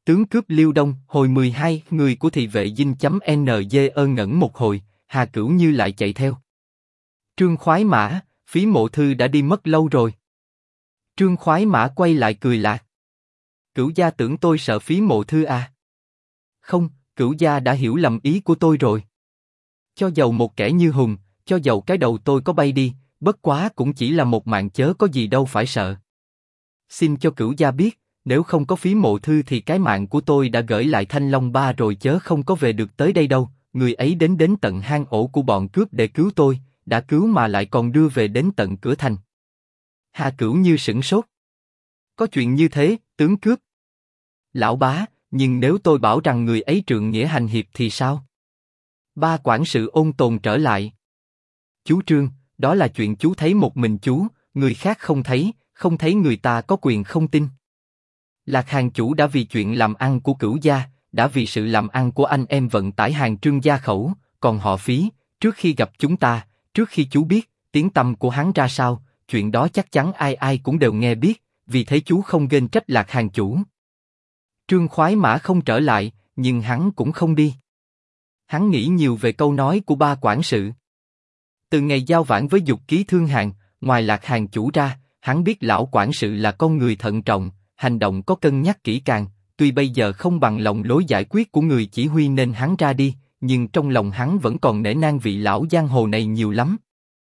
Tướng cướp Liêu Đông, hồi 12, người của thị vệ dinh.NG ngẩn một hồi, Hà Cửu Như lại chạy theo. Trương Khoái Mã, Phí Mộ Thư đã đi mất lâu rồi. Trương Khoái Mã quay lại cười Lạc. Cửu gia tưởng tôi sợ Phí Mộ Thư à? Không, Cửu gia đã hiểu lầm ý của tôi rồi. Cho dầu một kẻ như Hùng, cho dầu cái đầu tôi có bay đi, bất quá cũng chỉ là một mạng chớ có gì đâu phải sợ. Xin cho Cửu gia biết, nếu không có Phí Mộ Thư thì cái mạng của tôi đã gửi lại Thanh Long Ba rồi chớ không có về được tới đây đâu. Người ấy đến tận hang ổ của bọn cướp để cứu tôi, đã cứu mà lại còn đưa về đến tận cửa thành. Hà Cửu Như sửng sốt. Có chuyện như thế, tướng cướp. Lão bá, nhưng nếu tôi bảo rằng người ấy trượng nghĩa hành hiệp thì sao? Ba quản sự ôn tồn trở lại. Chú Trương, đó là chuyện chú thấy một mình chú, người khác không thấy, không thấy người ta có quyền không tin. Lạc hàng chủ đã vì chuyện làm ăn của Cửu gia, đã vì sự làm ăn của anh em vận tải hàng Trương gia khẩu, còn họ Phí, trước khi gặp chúng ta, trước khi chú biết tiếng tăm của hắn ra sao, chuyện đó chắc chắn ai ai cũng đều nghe biết, vì thế chú không ghen trách Lạc hàng chủ. Trương Khoái Mã không trở lại, nhưng hắn cũng không đi. Hắn nghĩ nhiều về câu nói của ba quản sự. Từ ngày giao vãng với Dục Ký Thương Hàng, ngoài Lạc hàng chủ ra, hắn biết lão quản sự là con người thận trọng, hành động có cân nhắc kỹ càng. Tuy bây giờ không bằng lòng lối giải quyết của người chỉ huy nên hắn ra đi, nhưng trong lòng hắn vẫn còn nể nang vị lão giang hồ này nhiều lắm.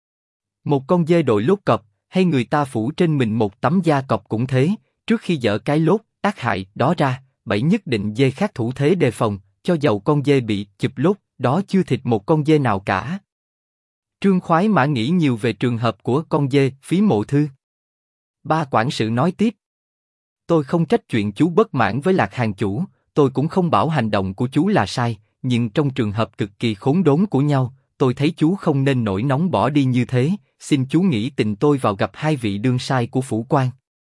Một con dê đội lốt cọp, hay người ta phủ trên mình một tấm da cọp cũng thế, trước khi dỡ cái lốt tác hại đó ra, bảy nhất định dê khác thủ thế đề phòng, cho dầu con dê bị chụp lốt, đó chưa thịt một con dê nào cả. Trương Khoái Mã nghĩ nhiều về trường hợp của con dê Phí Mộ Thư. Ba quản sự nói tiếp. Tôi không trách chuyện chú bất mãn với Lạc hàng chủ, tôi cũng không bảo hành động của chú là sai, nhưng trong trường hợp cực kỳ khốn đốn của nhau, tôi thấy chú không nên nổi nóng bỏ đi như thế, xin chú nghĩ tình tôi vào gặp hai vị đương sai của phủ quan.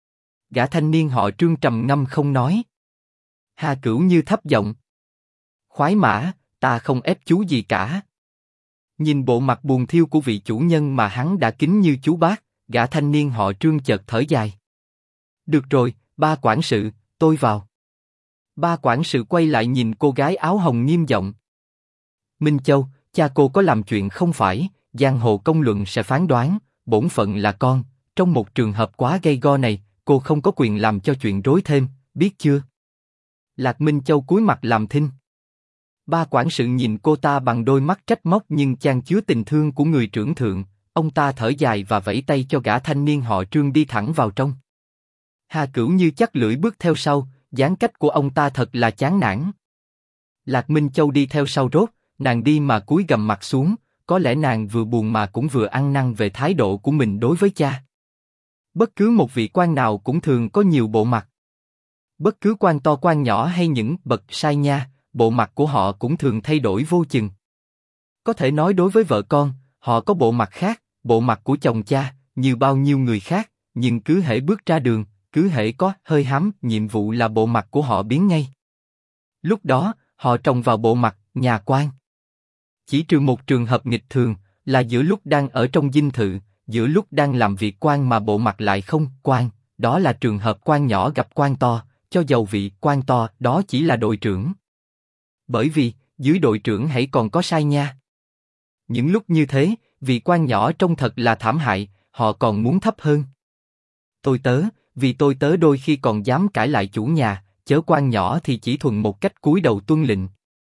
Gã thanh niên họ Trương trầm ngâm không nói. Hà Cửu Như thấp giọng. Khoái Mã, ta không ép chú gì cả. Nhìn bộ mặt buồn thiêu của vị chủ nhân mà hắn đã kính như chú bác, gã thanh niên họ Trương chợt thở dài. Được rồi, ba quản sự, tôi vào. Ba quản sự quay lại nhìn cô gái áo hồng nghiêm giọng. Minh Châu, cha cô có làm chuyện không phải, giang hồ công luận sẽ phán đoán, bổn phận là con, trong một trường hợp quá gay go này, cô không có quyền làm cho chuyện rối thêm, biết chưa? Lạc Minh Châu cúi mặt làm thinh. Ba quản sự nhìn cô ta bằng đôi mắt trách móc nhưng chan chứa tình thương của người trưởng thượng, ông ta thở dài và vẫy tay cho gã thanh niên họ Trương đi thẳng vào trong. Hà Cửu Như chắc lưỡi bước theo sau, dáng cách của ông ta thật là chán nản. Lạc Minh Châu đi theo sau rốt, nàng đi mà cúi gằm mặt xuống, có lẽ nàng vừa buồn mà cũng vừa ăn năn về thái độ của mình đối với cha. Bất cứ một vị quan nào cũng thường có nhiều bộ mặt. Bất cứ quan to quan nhỏ hay những bậc sai nha, bộ mặt của họ cũng thường thay đổi vô chừng. Có thể nói đối với vợ con, họ có bộ mặt khác, bộ mặt của chồng cha, như bao nhiêu người khác, nhưng cứ hễ bước ra đường, cứ hễ có hơi hám, nhiệm vụ là bộ mặt của họ biến ngay. Lúc đó, họ trồng vào bộ mặt nhà quan. Chỉ trừ một trường hợp nghịch thường, là giữa lúc đang ở trong dinh thự, giữa lúc đang làm việc quan mà bộ mặt lại không quan, đó là trường hợp quan nhỏ gặp quan to, cho dầu vị quan to đó chỉ là đội trưởng. Bởi vì, dưới đội trưởng hãy còn có sai nha. Những lúc như thế, vị quan nhỏ trông thật là thảm hại, họ còn muốn thấp hơn. Tôi tớ, vì tôi tớ đôi khi còn dám cãi lại chủ nhà, chớ quan nhỏ thì chỉ thuần một cách cúi đầu tuân lệnh.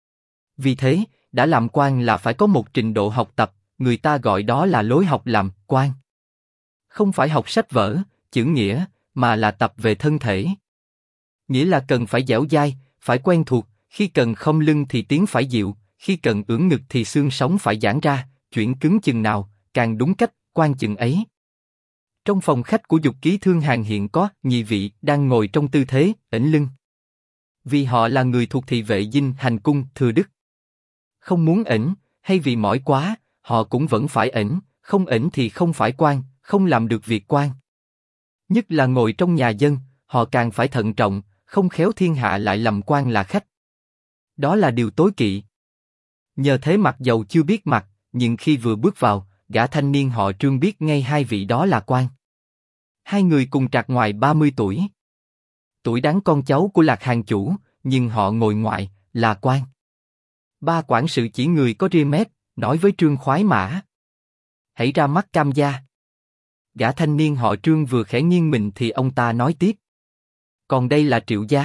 Vì thế, đã làm quan là phải có một trình độ học tập, người ta gọi đó là lối học làm quan. Không phải học sách vở, chữ nghĩa, mà là tập về thân thể. Nghĩa là cần phải dẻo dai, phải quen thuộc, khi cần khom lưng thì tiếng phải dịu, khi cần ưỡn ngực thì xương sống phải giãn ra, chuyển cứng chừng nào, càng đúng cách, quan chừng ấy. Trong phòng khách của Dục Ký Thương Hàng hiện có nhị vị đang ngồi trong tư thế ẩn lưng. Vì họ là người thuộc thị vệ dinh hành cung thừa đức. Không muốn ẩn, hay vì mỏi quá, họ cũng vẫn phải ẩn, không ẩn thì không phải quan, không làm được việc quan. Nhất là ngồi trong nhà dân, họ càng phải thận trọng, không khéo thiên hạ lại lầm quan là khách. Đó là điều tối kỵ. Nhờ thế mặc dầu chưa biết mặt, nhưng khi vừa bước vào, gã thanh niên họ Trương biết ngay hai vị đó là quan. Hai người cùng trạc ngoài 30 tuổi. Tuổi đáng con cháu của Lạc hàng chủ, nhưng họ ngồi ngoại, là quan. Ba quản sự chỉ người có ria mép, nói với Trương khoái mã. Hãy ra mắt Cam gia. Gã thanh niên họ Trương vừa khẽ nghiêng mình thì ông ta nói tiếp. Còn đây là Triệu gia.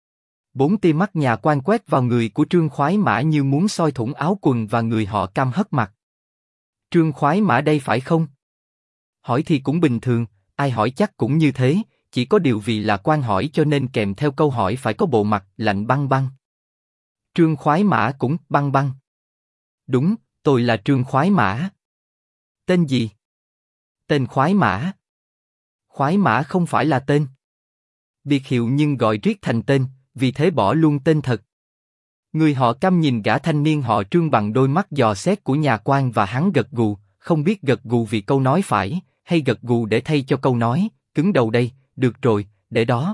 Bốn tia mắt nhà quan quét vào người của Trương khoái mã như muốn soi thủng áo quần và người họ Cam hất mặt. Trương khoái mã đây phải không? Hỏi thì cũng bình thường, ai hỏi chắc cũng như thế, chỉ có điều vì là quan hỏi cho nên kèm theo câu hỏi phải có bộ mặt lạnh băng băng. Trương khoái mã cũng băng băng. Đúng, tôi là Trương khoái mã. Tên gì? Tên khoái mã. Khoái mã không phải là tên. Biệt hiệu nhưng gọi riết thành tên, vì thế bỏ luôn tên thật. Người họ Cam nhìn gã thanh niên họ Trương bằng đôi mắt dò xét của nhà quan và hắn gật gù, không biết gật gù vì câu nói phải, hay gật gù để thay cho câu nói, cứng đầu đây, được rồi, để đó.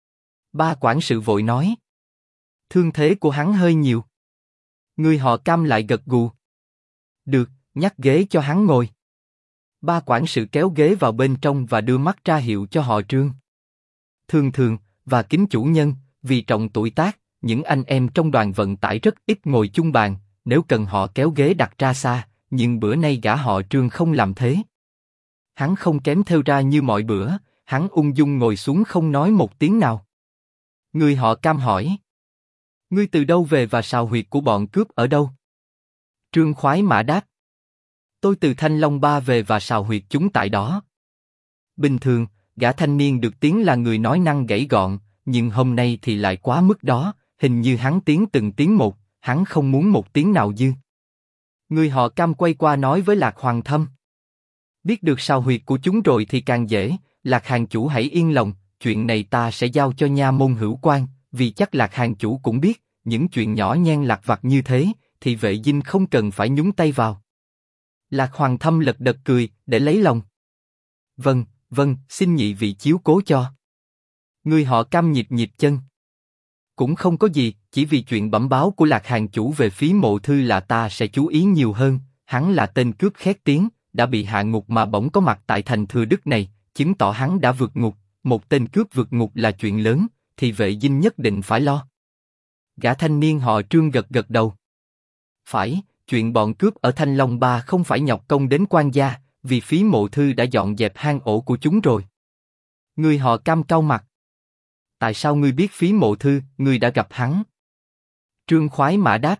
Ba quản sự vội nói. Thương thế của hắn hơi nhiều. Người họ Cam lại gật gù. Được, nhắc ghế cho hắn ngồi. Ba quản sự kéo ghế vào bên trong và đưa mắt ra hiệu cho họ Trương. Thường thường, và kính chủ nhân, vì trọng tuổi tác, những anh em trong đoàn vận tải rất ít ngồi chung bàn, nếu cần họ kéo ghế đặt ra xa, nhưng bữa nay gã họ Trương không làm thế. Hắn không kém theo ra như mọi bữa, hắn ung dung ngồi xuống không nói một tiếng nào. Người họ Cam hỏi. Ngươi từ đâu về và sào huyệt của bọn cướp ở đâu? Trương khoái mã đáp. Tôi từ Thanh Long Ba về và sào huyệt chúng tại đó. Bình thường, gã thanh niên được tiếng là người nói năng gãy gọn, nhưng hôm nay thì lại quá mức đó, hình như hắn tiếng từng tiếng một, hắn không muốn một tiếng nào dư. Người họ Cam quay qua nói với Lạc Hoàng Thâm. Biết được sào huyệt của chúng rồi thì càng dễ, Lạc hàng chủ hãy yên lòng, chuyện này ta sẽ giao cho nha môn hữu quan, vì chắc Lạc hàng chủ cũng biết, những chuyện nhỏ nhen lặt vặt như thế, thì vệ dinh không cần phải nhúng tay vào. Lạc Hoàng Thâm lật đật cười, để lấy lòng. Vâng, vâng, xin nhị vị chiếu cố cho. Người họ Cam nhịp nhịp chân. Cũng không có gì, chỉ vì chuyện bẩm báo của Lạc hàng chủ về phí mộ thư là ta sẽ chú ý nhiều hơn, hắn là tên cướp khét tiếng, đã bị hạ ngục mà bỗng có mặt tại thành Thừa Đức này, chứng tỏ hắn đã vượt ngục, một tên cướp vượt ngục là chuyện lớn, thì vệ dinh nhất định phải lo. Gã thanh niên họ Trương gật gật đầu. Phải, chuyện bọn cướp ở Thanh Long Ba không phải nhọc công đến quan gia, vì phí mộ thư đã dọn dẹp hang ổ của chúng rồi. Người họ Cam cau mặt. Tại sao ngươi biết phí mộ thư, ngươi đã gặp hắn? Trương khoái mã đáp.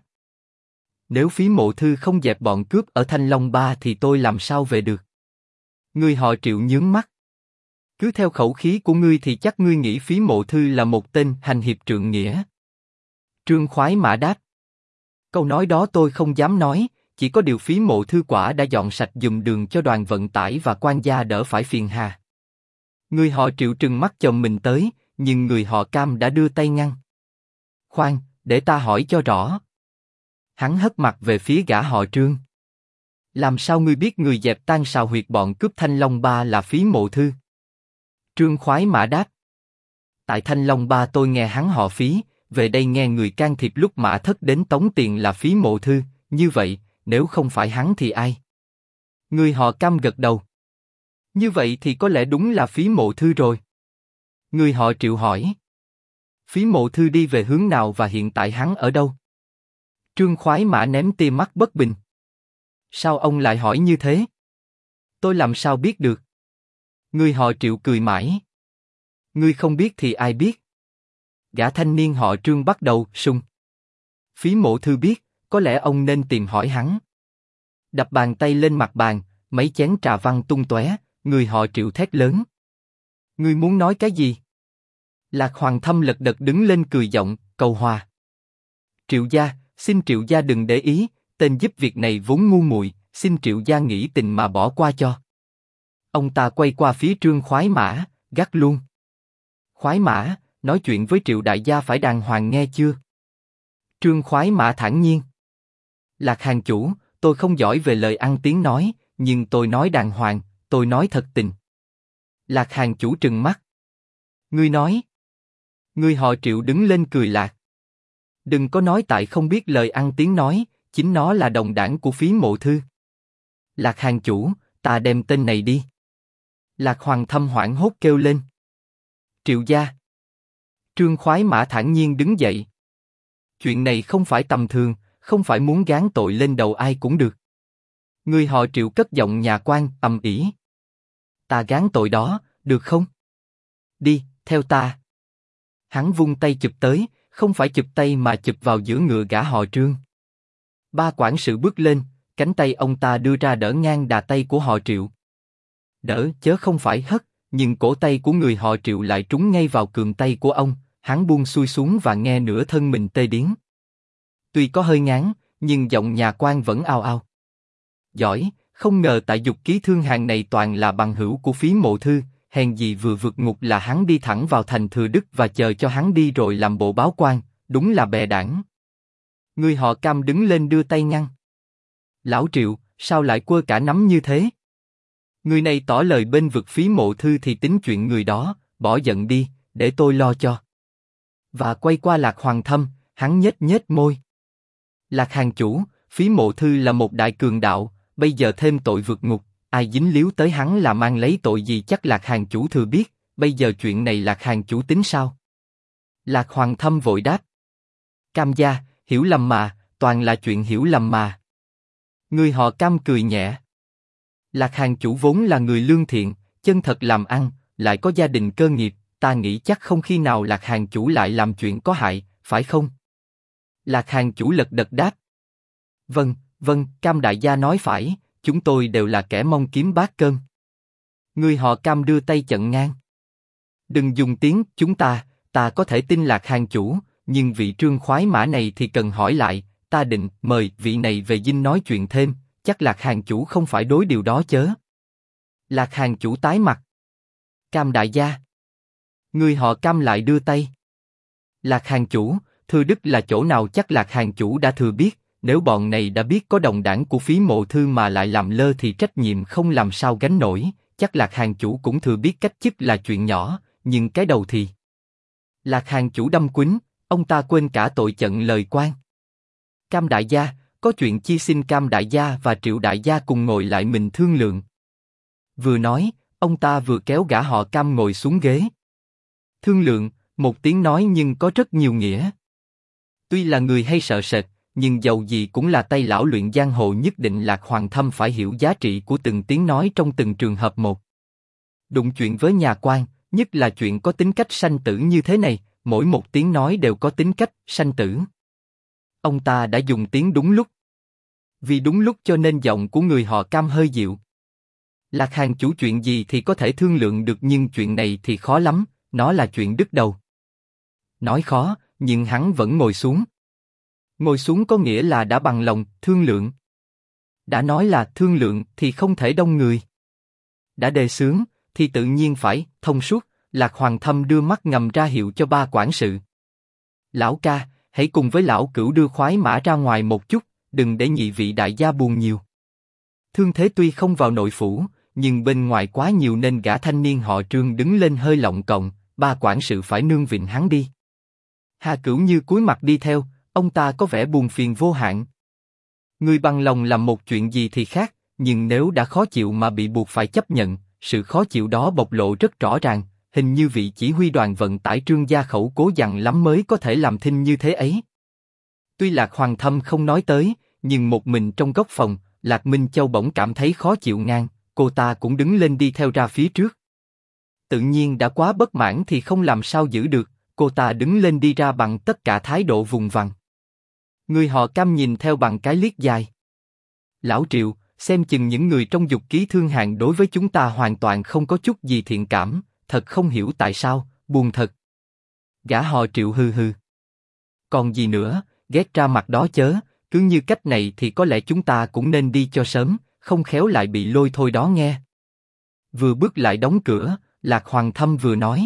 Nếu phí mộ thư không dẹp bọn cướp ở Thanh Long Ba thì tôi làm sao về được? Người họ Triệu nhướng mắt. Cứ theo khẩu khí của ngươi thì chắc ngươi nghĩ phí mộ thư là một tên hành hiệp trượng nghĩa. Trương khoái mã đáp. Câu nói đó tôi không dám nói, chỉ có điều phí mộ thư quả đã dọn sạch giùm đường cho đoàn vận tải và quan gia đỡ phải phiền hà. Người họ Triệu trừng mắt chồng mình tới, nhưng người họ Cam đã đưa tay ngăn. Khoan, để ta hỏi cho rõ. Hắn hất mặt về phía gã họ Trương. Làm sao ngươi biết người dẹp tan sào huyệt bọn cướp Thanh Long Ba là phí mộ thư? Trương khoái mã đáp. Tại Thanh Long Ba tôi nghe hắn họ phí, về đây nghe người can thiệp lúc Mã Thất đến tống tiền là phí mộ thư, như vậy, nếu không phải hắn thì ai? Người họ Cam gật đầu. Như vậy thì có lẽ đúng là phí mộ thư rồi. Người họ Triệu hỏi. Phí mộ thư đi về hướng nào và hiện tại hắn ở đâu? Trương khoái mã ném tia mắt bất bình. Sao ông lại hỏi như thế? Tôi làm sao biết được? Người họ Triệu cười mãi. Ngươi không biết thì ai biết? Gã thanh niên họ Trương bắt đầu sung. Phí mộ thư biết, có lẽ ông nên tìm hỏi hắn. Đập bàn tay lên mặt bàn, mấy chén trà văng tung tóe, người họ Triệu thét lớn. Ngươi muốn nói cái gì? Lạc Hoàng Thâm lật đật đứng lên cười giọng, cầu hòa. Triệu gia, xin Triệu gia đừng để ý, tên giúp việc này vốn ngu muội, xin Triệu gia nghĩ tình mà bỏ qua cho. Ông ta quay qua phía Trương khoái mã, gắt luôn. Khoái mã, nói chuyện với Triệu đại gia phải đàng hoàng nghe chưa? Trương khoái mã thản nhiên. Lạc hàng chủ, tôi không giỏi về lời ăn tiếng nói, nhưng tôi nói đàng hoàng, tôi nói thật tình. Lạc hàng chủ trừng mắt. Ngươi nói. Ngươi họ Triệu đứng lên cười lạc. Đừng có nói tại không biết lời ăn tiếng nói, chính nó là đồng đảng của phí mộ thư. Lạc hàng chủ, ta đem tên này đi. Lạc Hoàng Thâm hoảng hốt kêu lên. Triệu gia. Trương Khoái Mã thản nhiên đứng dậy. Chuyện này không phải tầm thường, không phải muốn gán tội lên đầu ai cũng được. Người họ Triệu cất giọng nhà quan ầm ĩ. Ta gán tội đó, được không? Đi, theo ta. Hắn vung tay chụp tới, không phải chụp tay mà chụp vào giữa ngựa gã họ Trương. Ba quản sự bước lên, cánh tay ông ta đưa ra đỡ ngang đà tay của họ Triệu. Đỡ chớ không phải hất, nhưng cổ tay của người họ Triệu lại trúng ngay vào cườm tay của ông, hắn buông xuôi xuống và nghe nửa thân mình tê điếng. Tuy có hơi ngán, nhưng giọng nhà quan vẫn ao ao. Giỏi, không ngờ tại dục ký thương hàng này toàn là bằng hữu của Phí Mộ Thư, hèn gì vừa vượt ngục là hắn đi thẳng vào thành Thừa Đức và chờ cho hắn đi rồi làm bộ báo quan, đúng là bè đảng. Người họ Cam đứng lên đưa tay ngăn. Lão Triệu, sao lại quơ cả nắm như thế? Người này tỏ lời bên vực Phí Mộ Thư thì tính chuyện người đó, bỏ giận đi, để tôi lo cho. Và quay qua Lạc Hoàng Thâm, hắn nhếch nhếch môi. Lạc hàng chủ, Phí Mộ Thư là một đại cường đạo, bây giờ thêm tội vượt ngục, ai dính líu tới hắn là mang lấy tội gì chắc Lạc hàng chủ thừa biết, bây giờ chuyện này Lạc hàng chủ tính sao? Lạc Hoàng Thâm vội đáp. Cam gia, hiểu lầm mà, toàn là chuyện hiểu lầm mà. Người họ Cam cười nhẹ. Lạc hàng chủ vốn là người lương thiện, chân thật làm ăn, lại có gia đình cơ nghiệp, ta nghĩ chắc không khi nào Lạc hàng chủ lại làm chuyện có hại, phải không? Lạc hàng chủ lật đật đáp. Vâng, vâng, Cam đại gia nói phải, chúng tôi đều là kẻ mong kiếm bát cơm. Người họ Cam đưa tay chặn ngang. Đừng dùng tiếng chúng ta có thể tin Lạc hàng chủ, nhưng vị Trương Khoái Mã này thì cần hỏi lại, ta định mời vị này về dinh nói chuyện thêm, chắc Lạc hàng chủ không phải đối điều đó chớ. Lạc hàng chủ tái mặt. Cam đại gia. Người họ Cam lại đưa tay. Lạc hàng chủ, Thừa Đức là chỗ nào chắc Lạc hàng chủ đã thừa biết, nếu bọn này đã biết có đồng đảng của Phí Mộ Thư mà lại làm lơ thì trách nhiệm không làm sao gánh nổi, chắc Lạc hàng chủ cũng thừa biết cách chức là chuyện nhỏ, nhưng cái đầu thì... Lạc hàng chủ đâm quýnh, ông ta quên cả tội chận lời quan. Cam đại gia, có chuyện chi xin Cam đại gia và Triệu đại gia cùng ngồi lại mình thương lượng. Vừa nói, ông ta vừa kéo gã họ Cam ngồi xuống ghế. Thương lượng, một tiếng nói nhưng có rất nhiều nghĩa. Tuy là người hay sợ sệt, nhưng dầu gì cũng là tay lão luyện giang hồ, nhất định Lạc Hoàng Thâm phải hiểu giá trị của từng tiếng nói trong từng trường hợp một. Đụng chuyện với nhà quan, nhất là chuyện có tính cách sanh tử như thế này, mỗi một tiếng nói đều có tính cách sanh tử. Ông ta đã dùng tiếng đúng lúc. Vì đúng lúc cho nên giọng của người họ Cam hơi dịu. Lạc hàng chủ, chuyện gì thì có thể thương lượng được, nhưng chuyện này thì khó lắm, nó là chuyện đứt đầu. Nói khó, nhưng hắn vẫn ngồi xuống. Ngồi xuống có nghĩa là đã bằng lòng thương lượng. Đã nói là thương lượng thì không thể đông người. Đã đề xướng thì tự nhiên phải thông suốt. Lạc Hoàng Thâm đưa mắt ngầm ra hiệu cho ba quản sự. Lão ca, hãy cùng với lão Cửu đưa Khoái Mã ra ngoài một chút, đừng để nhị vị đại gia buồn nhiều. Thương thế tuy không vào nội phủ, nhưng bên ngoài quá nhiều nên gã thanh niên họ Trương đứng lên hơi lọng cộng, ba quản sự phải nương vịn hắn đi. Hà Cửu Như cúi mặt đi theo, ông ta có vẻ buồn phiền vô hạn. Người bằng lòng làm một chuyện gì thì khác, nhưng nếu đã khó chịu mà bị buộc phải chấp nhận, sự khó chịu đó bộc lộ rất rõ ràng. Hình như vị chỉ huy đoàn vận tải Trương gia khẩu cố dặn lắm mới có thể làm thinh như thế ấy. Tuy Lạc Hoàng Thâm không nói tới, nhưng một mình trong góc phòng, Lạc Minh Châu bỗng cảm thấy khó chịu ngang, cô ta cũng đứng lên đi theo ra phía trước. Tự nhiên đã quá bất mãn thì không làm sao giữ được, cô ta đứng lên đi ra bằng tất cả thái độ vùng vằng. Người họ Cam nhìn theo bằng cái liếc dài. Lão Triệu, xem chừng những người trong dục ký thương hàng đối với chúng ta hoàn toàn không có chút gì thiện cảm. Thật không hiểu tại sao, buồn thật. Gã họ Triệu hừ hừ. Còn gì nữa, ghét ra mặt đó chớ, cứ như cách này thì có lẽ chúng ta cũng nên đi cho sớm, không khéo lại bị lôi thôi đó nghe. Vừa bước lại đóng cửa, Lạc Hoàng Thâm vừa nói.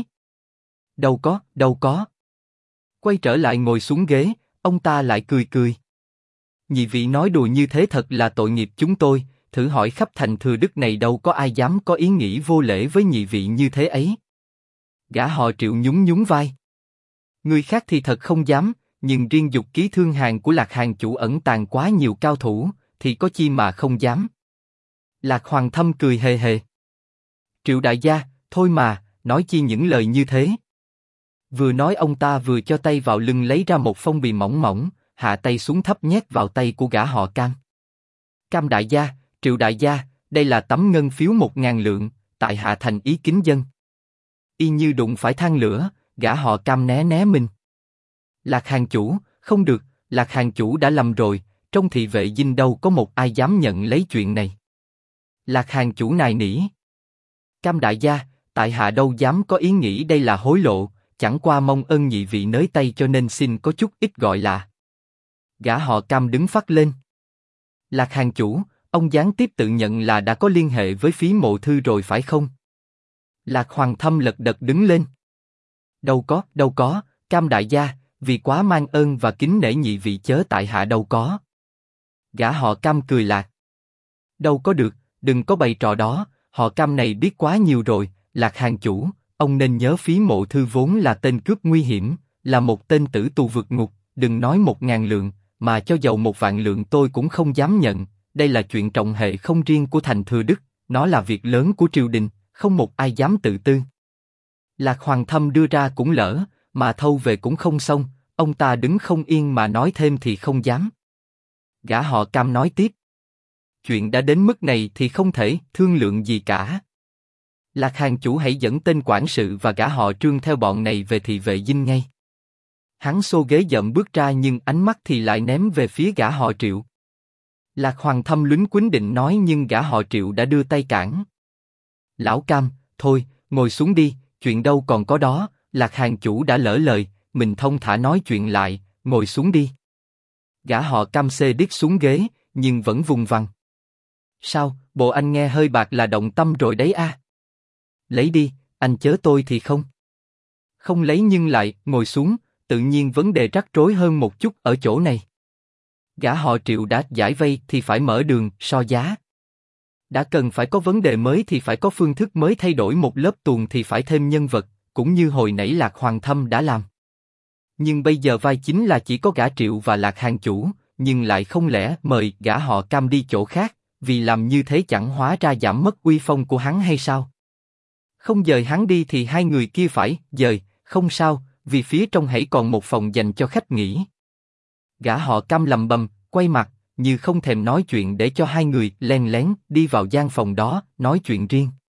Đâu có. Quay trở lại ngồi xuống ghế, ông ta lại cười cười. Nhị vị nói đùa như thế thật là tội nghiệp chúng tôi, thử hỏi khắp thành Thừa Đức này đâu có ai dám có ý nghĩ vô lễ với nhị vị như thế ấy. Gã họ Triệu nhún nhún vai. Người khác thì thật không dám, nhưng riêng dục ký thương hàng của Lạc hàng chủ ẩn tàng quá nhiều cao thủ, thì có chi mà không dám. Lạc Hoàng Thâm cười hề hề. Triệu đại gia, thôi mà, nói chi những lời như thế. Vừa nói ông ta vừa cho tay vào lưng lấy ra một phong bì mỏng mỏng, hạ tay xuống thấp nhét vào tay của gã họ Cam. Cam đại gia, Triệu đại gia, đây là tấm ngân phiếu 1.000 lượng, tại hạ thành ý kính dân. Y như đụng phải than lửa, gã họ Cam né né mình. Lạc hàng chủ, không được, Lạc hàng chủ đã lầm rồi, trong thị vệ dinh đâu có một ai dám nhận lấy chuyện này. Lạc hàng chủ nài nỉ. Cam đại gia, tại hạ đâu dám có ý nghĩ đây là hối lộ, chẳng qua mong ơn nhị vị nới tay cho nên xin có chút ít gọi là. Gã họ Cam đứng phắt lên. Lạc hàng chủ, ông gián tiếp tự nhận là đã có liên hệ với phí mộ thư rồi phải không? Lạc Hoàng Thâm lật đật đứng lên. Đâu có, Cam đại gia, vì quá mang ơn và kính nể nhị vị chớ tại hạ đâu có. Gã họ Cam cười lạc. Đâu có được, đừng có bày trò đó, họ Cam này biết quá nhiều rồi, Lạc hàng chủ, ông nên nhớ phí mộ thư vốn là tên cướp nguy hiểm, là một tên tử tù vượt ngục, đừng nói 1.000 lượng, mà cho dầu 1.000 lượng tôi cũng không dám nhận, đây là chuyện trọng hệ không riêng của thành Thừa Đức, nó là việc lớn của triều đình, không một ai dám tự tư. Lạc Hoàng Thâm đưa ra cũng lỡ, mà thâu về cũng không xong, ông ta đứng không yên mà nói thêm thì không dám. Gã họ Cam nói tiếp. Chuyện đã đến mức này thì không thể thương lượng gì cả. Lạc hàng chủ hãy dẫn tên quản sự và gã họ Trương theo bọn này về thị vệ dinh ngay. Hắn xô ghế dậm bước ra nhưng ánh mắt thì lại ném về phía gã họ Triệu. Lạc Hoàng Thâm lúnh quýnh định nói nhưng gã họ Triệu đã đưa tay cản. Lão Cam, thôi, ngồi xuống đi, chuyện đâu còn có đó, Lạc hàng chủ đã lỡ lời, mình thông thả nói chuyện lại, ngồi xuống đi. Gã họ Cam xê đít xuống ghế, nhưng vẫn vùng vằng. Sao, bộ anh nghe hơi bạc là động tâm rồi đấy a? Lấy đi, anh chớ tôi thì không. Không lấy nhưng lại, ngồi xuống, tự nhiên vấn đề rắc rối hơn một chút ở chỗ này. Gã họ Triệu đã giải vây thì phải mở đường, so giá. Đã cần phải có vấn đề mới thì phải có phương thức mới, thay đổi một lớp tuồng thì phải thêm nhân vật, cũng như hồi nãy Lạc Hoàng Thâm đã làm. Nhưng bây giờ vai chính là chỉ có gã Triệu và Lạc hàng chủ, nhưng lại không lẽ mời gã họ Cam đi chỗ khác, vì làm như thế chẳng hóa ra giảm mất uy phong của hắn hay sao? Không dời hắn đi thì hai người kia phải dời, không sao, vì phía trong hãy còn một phòng dành cho khách nghỉ. Gã họ Cam lầm bầm, quay mặt, như không thèm nói chuyện để cho hai người len lén đi vào gian phòng đó, nói chuyện riêng.